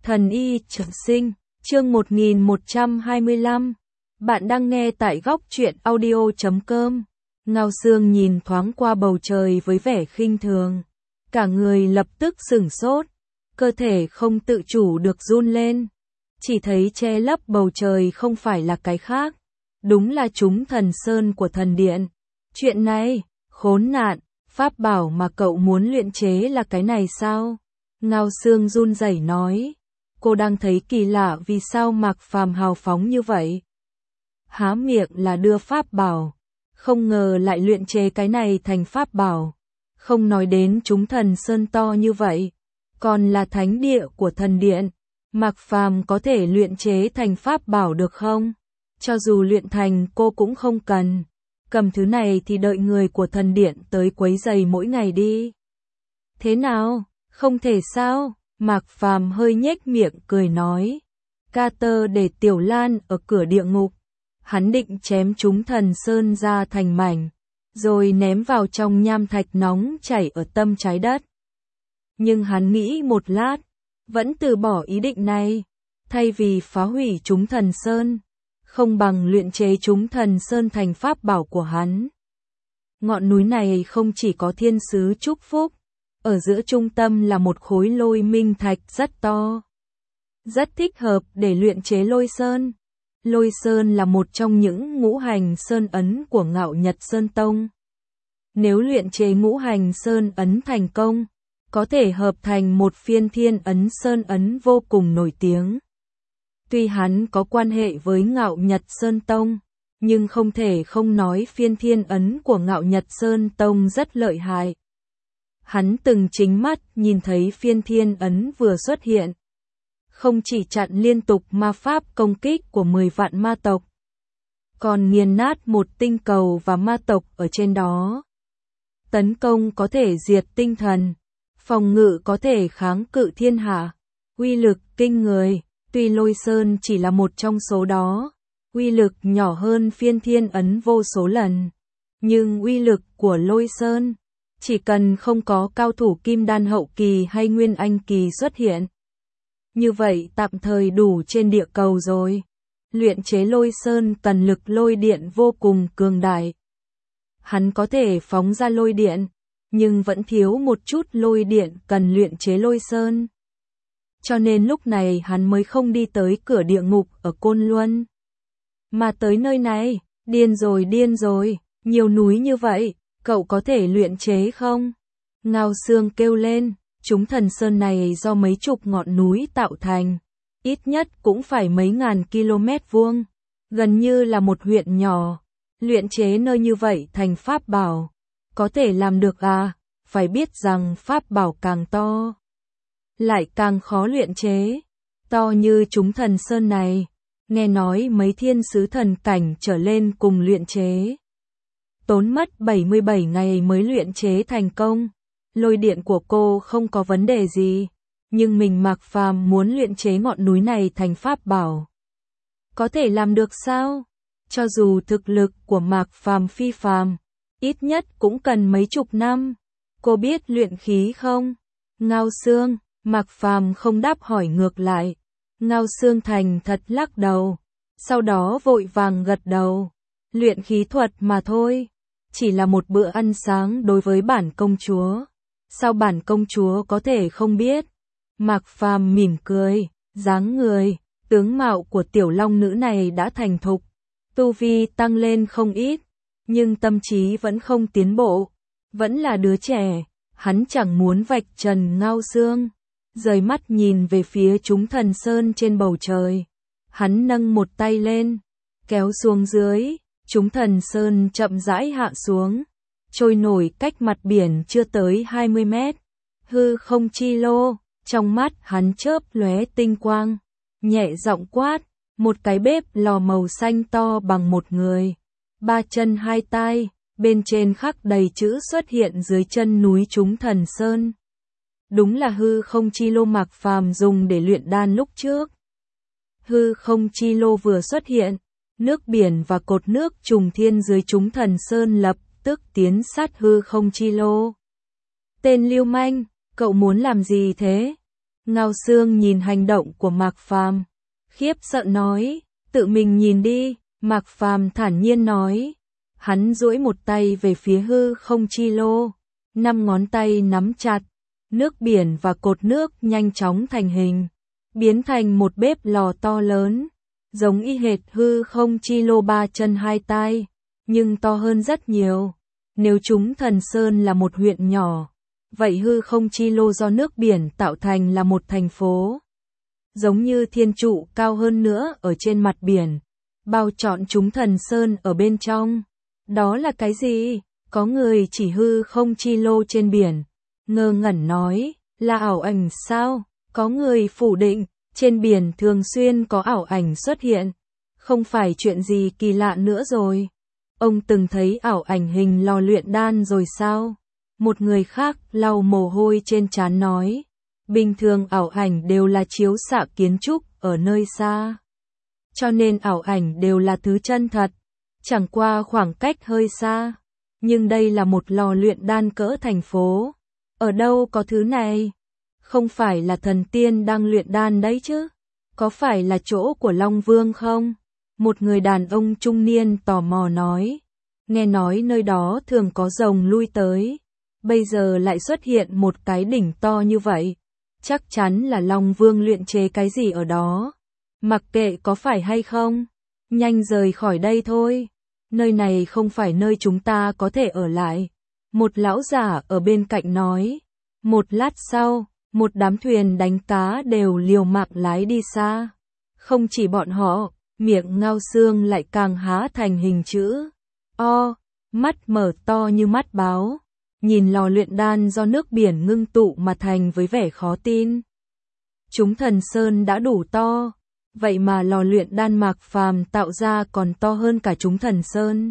Thần y trường sinh, chương 1125. Bạn đang nghe tại góc truyện audio.com. Ngao Sương nhìn thoáng qua bầu trời với vẻ khinh thường. Cả người lập tức sửng sốt, cơ thể không tự chủ được run lên. Chỉ thấy che lấp bầu trời không phải là cái khác. Đúng là chúng thần sơn của thần điện. Chuyện này, khốn nạn, pháp bảo mà cậu muốn luyện chế là cái này sao? Ngao Sương run rẩy nói. Cô đang thấy kỳ lạ vì sao Mạc Phàm hào phóng như vậy. Há miệng là đưa pháp bảo, không ngờ lại luyện chế cái này thành pháp bảo. Không nói đến chúng thần sơn to như vậy, còn là thánh địa của thần điện. Mạc Phàm có thể luyện chế thành pháp bảo được không? Cho dù luyện thành cô cũng không cần. Cầm thứ này thì đợi người của thần điện tới quấy rầy mỗi ngày đi. Thế nào? Không thể sao? Mạc Phàm hơi nhếch miệng cười nói. Carter để Tiểu Lan ở cửa địa ngục. Hắn định chém chúng thần sơn ra thành mảnh, rồi ném vào trong nham thạch nóng chảy ở tâm trái đất. Nhưng hắn nghĩ một lát, vẫn từ bỏ ý định này. Thay vì phá hủy chúng thần sơn, không bằng luyện chế chúng thần sơn thành pháp bảo của hắn. Ngọn núi này không chỉ có thiên sứ chúc phúc, ở giữa trung tâm là một khối lôi minh thạch rất to. Rất thích hợp để luyện chế lôi sơn. Lôi sơn là một trong những ngũ hành sơn ấn của Ngạo Nhật Sơn Tông. Nếu luyện chế ngũ hành sơn ấn thành công, có thể hợp thành một phiên thiên ấn sơn ấn vô cùng nổi tiếng. Tuy hắn có quan hệ với Ngạo Nhật Sơn Tông, nhưng không thể không nói phiên thiên ấn của Ngạo Nhật Sơn Tông rất lợi hại. Hắn từng chính mắt nhìn thấy phiên thiên ấn vừa xuất hiện. Không chỉ chặn liên tục ma pháp công kích của 10 vạn ma tộc, còn nghiền nát một tinh cầu và ma tộc ở trên đó. Tấn công có thể diệt tinh thần, phòng ngự có thể kháng cự thiên hạ, uy lực kinh người. Tuy lôi sơn chỉ là một trong số đó, uy lực nhỏ hơn phiên thiên ấn vô số lần, nhưng uy lực của lôi sơn, chỉ cần không có cao thủ kim đan hậu kỳ hay nguyên anh kỳ xuất hiện, như vậy tạm thời đủ trên địa cầu rồi. Luyện chế lôi sơn cần lực lôi điện vô cùng cường đại. Hắn có thể phóng ra lôi điện, nhưng vẫn thiếu một chút lôi điện cần luyện chế lôi sơn. Cho nên lúc này hắn mới không đi tới cửa địa ngục ở Côn Luân, mà tới nơi này. Điên rồi, nhiều núi như vậy, cậu có thể luyện chế không? Ngao Sương kêu lên. Chúng thần sơn này do mấy chục ngọn núi tạo thành, ít nhất cũng phải mấy ngàn km vuông, gần như là một huyện nhỏ. Luyện chế nơi như vậy thành pháp bảo, có thể làm được à? Phải biết rằng pháp bảo càng to, lại càng khó luyện chế. To như chúng thần sơn này, nghe nói mấy thiên sứ thần cảnh trở lên cùng luyện chế. Tốn mất 77 ngày mới luyện chế thành công. Lôi điện của cô không có vấn đề gì, nhưng mình Mạc Phàm muốn luyện chế ngọn núi này thành pháp bảo. Có thể làm được sao? Cho dù thực lực của Mạc Phàm phi phàm, ít nhất cũng cần mấy chục năm. Cô biết luyện khí không? Ngao Sương, Mạc Phàm không đáp hỏi ngược lại. Ngao Sương thành thật lắc đầu, sau đó vội vàng gật đầu. Luyện khí thuật mà thôi, chỉ là một bữa ăn sáng đối với bản công chúa. Sao bản công chúa có thể không biết? Mạc Phàm mỉm cười, dáng người, tướng mạo của tiểu long nữ này đã thành thục, tu vi tăng lên không ít, nhưng tâm trí vẫn không tiến bộ, vẫn là đứa trẻ. Hắn chẳng muốn vạch trần Ngao Sương, rời mắt nhìn về phía chúng thần sơn trên bầu trời. Hắn nâng một tay lên, kéo xuống dưới, chúng thần sơn chậm rãi hạ xuống, trôi nổi cách mặt biển chưa tới 20 mét. Hư không chi lô, trong mắt hắn chớp lóe tinh quang, nhẹ giọng quát, một cái bếp lò màu xanh to bằng một người, 3 chân 2 tai, bên trên khắc đầy chữ xuất hiện dưới chân núi chúng thần sơn. Đúng là hư không chi lô Mạc Phàm dùng để luyện đan lúc trước. Hư không chi lô vừa xuất hiện, nước biển và cột nước trùng thiên dưới chúng thần sơn lập tức tiến sát hư không chi lô. Tên lưu manh, cậu muốn làm gì thế? Ngao Sương nhìn hành động của Mạc Phàm, khiếp sợ nói, tự mình nhìn đi, Mạc Phàm thản nhiên nói. Hắn duỗi một tay về phía hư không chi lô, 5 ngón tay nắm chặt, nước biển và cột nước nhanh chóng thành hình, biến thành một bếp lò to lớn, giống y hệt hư không chi lô 3 chân 2 tai, nhưng to hơn rất nhiều. Nếu chúng Thần Sơn là một huyện nhỏ, vậy hư không chi lô do nước biển tạo thành là một thành phố. Giống như thiên trụ cao hơn nữa ở trên mặt biển, bao trọn chúng Thần Sơn ở bên trong. Đó là cái gì? Có người chỉ hư không chi lô trên biển, ngơ ngẩn nói, là ảo ảnh sao? Có người phủ định, trên biển thường xuyên có ảo ảnh xuất hiện, không phải chuyện gì kỳ lạ nữa rồi. Ông từng thấy ảo ảnh hình lò luyện đan rồi sao? Một người khác lau mồ hôi trên trán nói, bình thường ảo ảnh đều là chiếu xạ kiến trúc ở nơi xa. Cho nên ảo ảnh đều là thứ chân thật, chẳng qua khoảng cách hơi xa. Nhưng đây là một lò luyện đan cỡ thành phố. Ở đâu có thứ này? Không phải là thần tiên đang luyện đan đấy chứ? Có phải là chỗ của Long Vương không? Một người đàn ông trung niên tò mò nói. Nghe nói nơi đó thường có rồng lui tới. Bây giờ lại xuất hiện một cái đỉnh to như vậy. Chắc chắn là Long Vương luyện chế cái gì ở đó. Mặc kệ có phải hay không, nhanh rời khỏi đây thôi. Nơi này không phải nơi chúng ta có thể ở lại. Một lão giả ở bên cạnh nói. Một lát sau, một đám thuyền đánh cá đều liều mạng lái đi xa. Không chỉ bọn họ, miệng Ngao Sương lại càng há thành hình chữ O, mắt mở to như mắt báo, nhìn lò luyện đan do nước biển ngưng tụ mà thành với vẻ khó tin. Chúng Thần Sơn đã đủ to, vậy mà lò luyện đan Mạc Phàm tạo ra còn to hơn cả chúng Thần Sơn.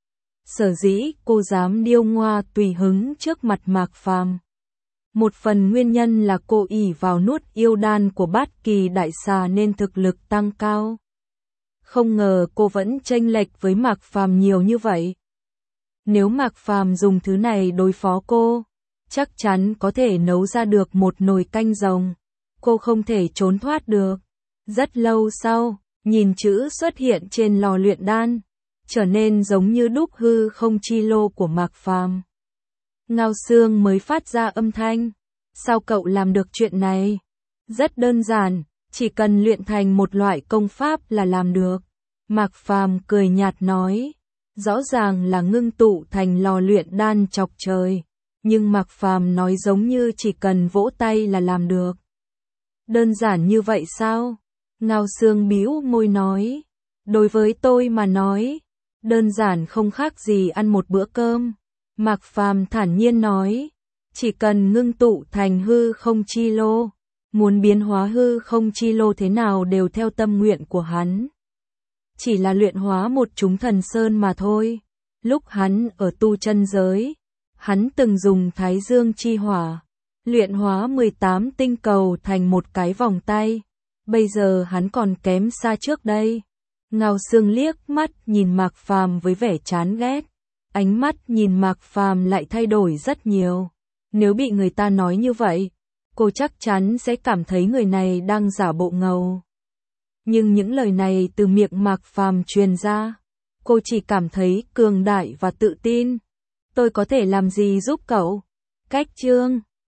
Sở dĩ cô dám điêu ngoa tùy hứng trước mặt Mạc Phàm. Một phần nguyên nhân là cô ỷ vào nuốt yêu đan của Bát Kỳ Đại Xà nên thực lực tăng cao. Không ngờ cô vẫn chênh lệch với Mạc Phàm nhiều như vậy. Nếu Mạc Phàm dùng thứ này đối phó cô, chắc chắn có thể nấu ra được một nồi canh rồng. Cô không thể trốn thoát được. Rất lâu sau, nhìn chữ xuất hiện trên lò luyện đan, trở nên giống như đúc hư không chi lô của Mạc Phàm. Ngao Sương mới phát ra âm thanh. Sao cậu làm được chuyện này? Rất đơn giản, chỉ cần luyện thành một loại công pháp là làm được. Mạc Phàm cười nhạt nói. Rõ ràng là ngưng tụ thành lò luyện đan chọc trời. Nhưng Mạc Phàm nói giống như chỉ cần vỗ tay là làm được. Đơn giản như vậy sao? Ngao Sương bĩu môi nói. Đối với tôi mà nói, đơn giản không khác gì ăn một bữa cơm. Mạc Phàm thản nhiên nói. Chỉ cần ngưng tụ thành hư không chi lô, muốn biến hóa hư không chi lô thế nào đều theo tâm nguyện của hắn. Chỉ là luyện hóa một chúng Thần Sơn mà thôi. Lúc hắn ở tu chân giới, hắn từng dùng Thái Dương chi hỏa, luyện hóa 18 tinh cầu thành một cái vòng tay. Bây giờ hắn còn kém xa trước đây. Ngao Sương liếc mắt nhìn Mạc Phàm với vẻ chán ghét. Ánh mắt nhìn Mạc Phàm lại thay đổi rất nhiều. Nếu bị người ta nói như vậy, cô chắc chắn sẽ cảm thấy người này đang giả bộ ngầu. Nhưng những lời này từ miệng Mạc Phàm truyền ra, cô chỉ cảm thấy cường đại và tự tin. Tôi có thể làm gì giúp cậu? Cách chương